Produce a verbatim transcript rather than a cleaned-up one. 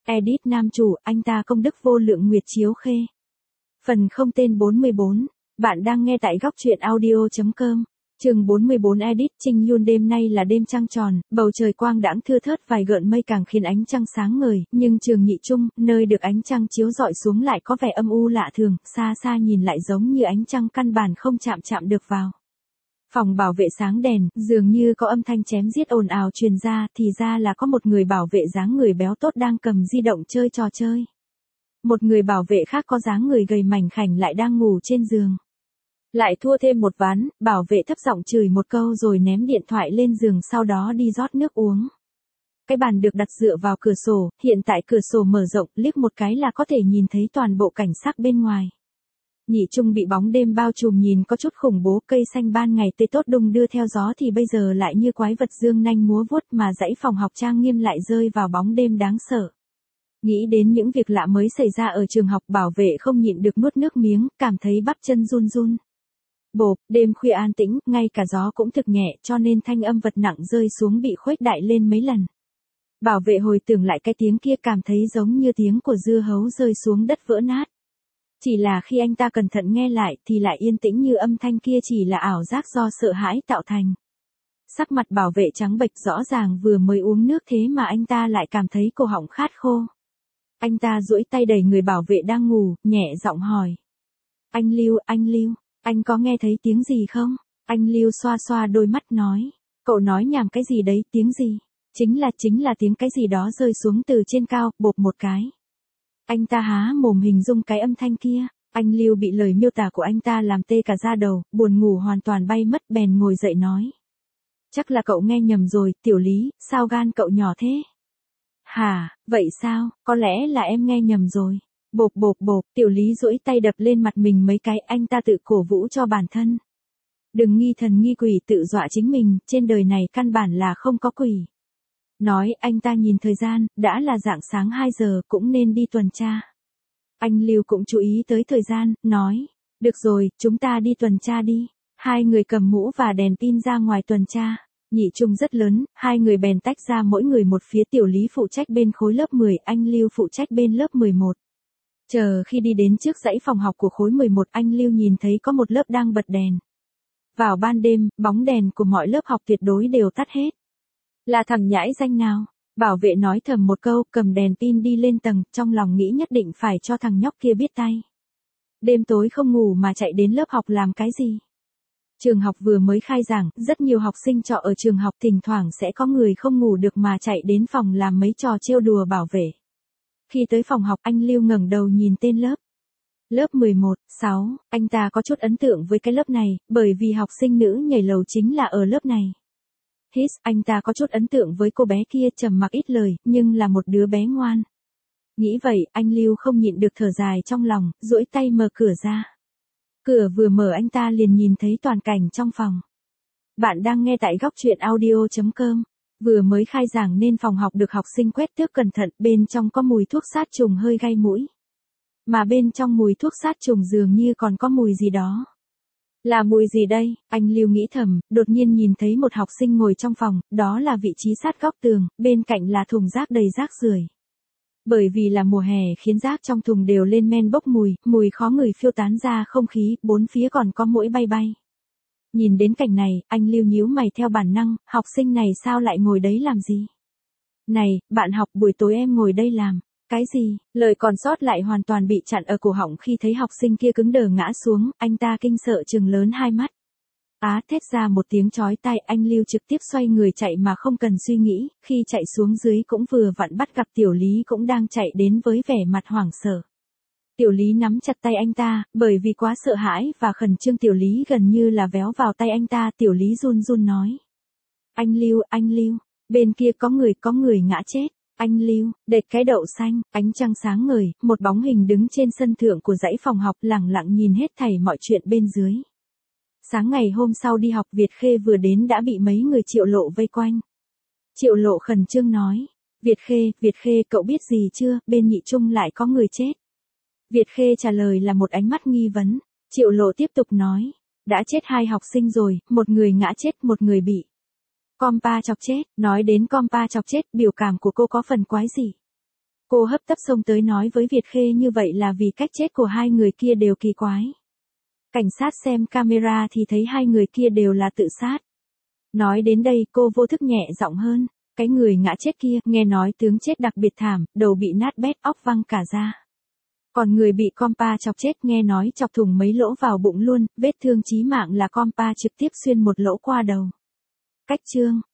Edit nam chủ, anh ta công đức vô lượng Nguyệt Chiếu Khê. Phần không tên bốn mươi bốn. Bạn đang nghe tại góc truyện audio chấm com. Chương bốn mươi bốn Edit Trinh Yun. Đêm nay là đêm trăng tròn, bầu trời quang đãng thưa thớt, vài gợn mây càng khiến ánh trăng sáng ngời, nhưng Trường Nhị Trung, nơi được ánh trăng chiếu rọi xuống lại có vẻ âm u lạ thường, xa xa nhìn lại giống như ánh trăng căn bản không chạm chạm được vào. Phòng bảo vệ sáng đèn, dường như có âm thanh chém giết ồn ào truyền ra, thì ra là có một người bảo vệ dáng người béo tốt đang cầm di động chơi trò chơi. Một người bảo vệ khác có dáng người gầy mảnh khảnh lại đang ngủ trên giường. Lại thua thêm một ván, bảo vệ thấp giọng chửi một câu rồi ném điện thoại lên giường, sau đó đi rót nước uống. Cái bàn được đặt dựa vào cửa sổ, hiện tại cửa sổ mở rộng, liếc một cái là có thể nhìn thấy toàn bộ cảnh sắc bên ngoài. Nhị Trung bị bóng đêm bao trùm nhìn có chút khủng bố, cây xanh ban ngày tươi tốt đung đưa theo gió thì bây giờ lại như quái vật dương nanh múa vuốt, mà dãy phòng học trang nghiêm lại rơi vào bóng đêm đáng sợ. Nghĩ đến những việc lạ mới xảy ra ở trường học, bảo vệ không nhịn được nuốt nước miếng, cảm thấy bắp chân run run. Bộp, đêm khuya an tĩnh, ngay cả gió cũng thực nhẹ, cho nên thanh âm vật nặng rơi xuống bị khuếch đại lên mấy lần. Bảo vệ hồi tưởng lại cái tiếng kia, cảm thấy giống như tiếng của dưa hấu rơi xuống đất vỡ nát. Chỉ là khi anh ta cẩn thận nghe lại thì lại yên tĩnh, như âm thanh kia chỉ là ảo giác do sợ hãi tạo thành. Sắc mặt bảo vệ trắng bệch, rõ ràng vừa mới uống nước thế mà anh ta lại cảm thấy cổ họng khát khô. Anh ta duỗi tay đẩy người bảo vệ đang ngủ, nhẹ giọng hỏi. Anh Lưu, anh Lưu, anh có nghe thấy tiếng gì không? Anh Lưu xoa xoa đôi mắt nói. Cậu nói nhảm cái gì đấy, tiếng gì? Chính là, chính là tiếng cái gì đó rơi xuống từ trên cao, bộp một cái. Anh ta há mồm hình dung cái âm thanh kia, anh Lưu bị lời miêu tả của anh ta làm tê cả da đầu, buồn ngủ hoàn toàn bay mất, bèn ngồi dậy nói. Chắc là cậu nghe nhầm rồi, Tiểu Lý, sao gan cậu nhỏ thế? Hả, vậy sao, có lẽ là em nghe nhầm rồi. Bộp bộp bộp, Tiểu Lý duỗi tay đập lên mặt mình mấy cái, anh ta tự cổ vũ cho bản thân. Đừng nghi thần nghi quỷ tự dọa chính mình, trên đời này căn bản là không có quỷ. Nói, anh ta nhìn thời gian, đã là rạng sáng hai giờ, cũng nên đi tuần tra. Anh Lưu cũng chú ý tới thời gian, nói, được rồi, chúng ta đi tuần tra đi. Hai người cầm mũ và đèn pin ra ngoài tuần tra. Nhị Trung rất lớn, hai người bèn tách ra, mỗi người một phía. Tiểu Lý phụ trách bên khối lớp mười, anh Lưu phụ trách bên lớp mười một. Chờ khi đi đến trước dãy phòng học của khối mười một, anh Lưu nhìn thấy có một lớp đang bật đèn. Vào ban đêm, bóng đèn của mọi lớp học tuyệt đối đều tắt hết. Là thằng nhãi danh nào? Bảo vệ nói thầm một câu, cầm đèn pin đi lên tầng, trong lòng nghĩ nhất định phải cho thằng nhóc kia biết tay. Đêm tối không ngủ mà chạy đến lớp học làm cái gì? Trường học vừa mới khai giảng, rất nhiều học sinh trọ ở trường học, thỉnh thoảng sẽ có người không ngủ được mà chạy đến phòng làm mấy trò trêu đùa bảo vệ. Khi tới phòng học, anh Lưu ngẩng đầu nhìn tên lớp. Lớp mười một, sáu, anh ta có chút ấn tượng với cái lớp này, bởi vì học sinh nữ nhảy lầu chính là ở lớp này. Hít, anh ta có chút ấn tượng với cô bé kia, trầm mặc ít lời, nhưng là một đứa bé ngoan. Nghĩ vậy, anh Lưu không nhịn được thở dài trong lòng, duỗi tay mở cửa ra. Cửa vừa mở anh ta liền nhìn thấy toàn cảnh trong phòng. Bạn đang nghe tại góc truyện audio chấm com. Vừa mới khai giảng nên phòng học được học sinh quét tước cẩn thận, bên trong có mùi thuốc sát trùng hơi gai mũi. Mà bên trong mùi thuốc sát trùng dường như còn có mùi gì đó. Là mùi gì đây? Anh Lưu nghĩ thầm, đột nhiên nhìn thấy một học sinh ngồi trong phòng, đó là vị trí sát góc tường, bên cạnh là thùng rác đầy rác rưởi. Bởi vì là mùa hè khiến rác trong thùng đều lên men bốc mùi, mùi khó ngửi phiêu tán ra không khí, bốn phía còn có muỗi bay bay. Nhìn đến cảnh này, anh Lưu nhíu mày theo bản năng, học sinh này sao lại ngồi đấy làm gì? Này, bạn học, buổi tối em ngồi đây làm cái gì? Lời còn sót lại hoàn toàn bị chặn ở cổ họng khi thấy học sinh kia cứng đờ ngã xuống, anh ta kinh sợ trừng lớn hai mắt. Á, thét ra một tiếng chói tai, anh Lưu trực tiếp xoay người chạy mà không cần suy nghĩ, khi chạy xuống dưới cũng vừa vặn bắt gặp Tiểu Lý cũng đang chạy đến với vẻ mặt hoảng sợ. Tiểu Lý nắm chặt tay anh ta, bởi vì quá sợ hãi và khẩn trương Tiểu Lý gần như là véo vào tay anh ta. Tiểu Lý run run nói. Anh Lưu, anh Lưu, bên kia có người, có người ngã chết. Anh Lưu, đệt cái đậu xanh, ánh trăng sáng ngời, một bóng hình đứng trên sân thượng của dãy phòng học, lẳng lặng nhìn hết thảy mọi chuyện bên dưới. Sáng ngày hôm sau đi học, Việt Khê vừa đến đã bị mấy người Triệu Lộ vây quanh. Triệu Lộ khẩn trương nói. Việt Khê, Việt Khê, cậu biết gì chưa, bên Nhị Trung lại có người chết. Việt Khê trả lời là một ánh mắt nghi vấn. Triệu Lộ tiếp tục nói. Đã chết hai học sinh rồi, một người ngã chết, một người bị Compa chọc chết. Nói đến Compa chọc chết, biểu cảm của cô có phần quái gì. Cô hấp tấp xông tới nói với Việt Khê như vậy là vì cách chết của hai người kia đều kỳ quái. Cảnh sát xem camera thì thấy hai người kia đều là tự sát. Nói đến đây cô vô thức nhẹ giọng hơn, cái người ngã chết kia nghe nói tướng chết đặc biệt thảm, đầu bị nát bét óc văng cả ra. Còn người bị compa chọc chết nghe nói chọc thủng mấy lỗ vào bụng luôn, vết thương chí mạng là compa trực tiếp xuyên một lỗ qua đầu. Cách chương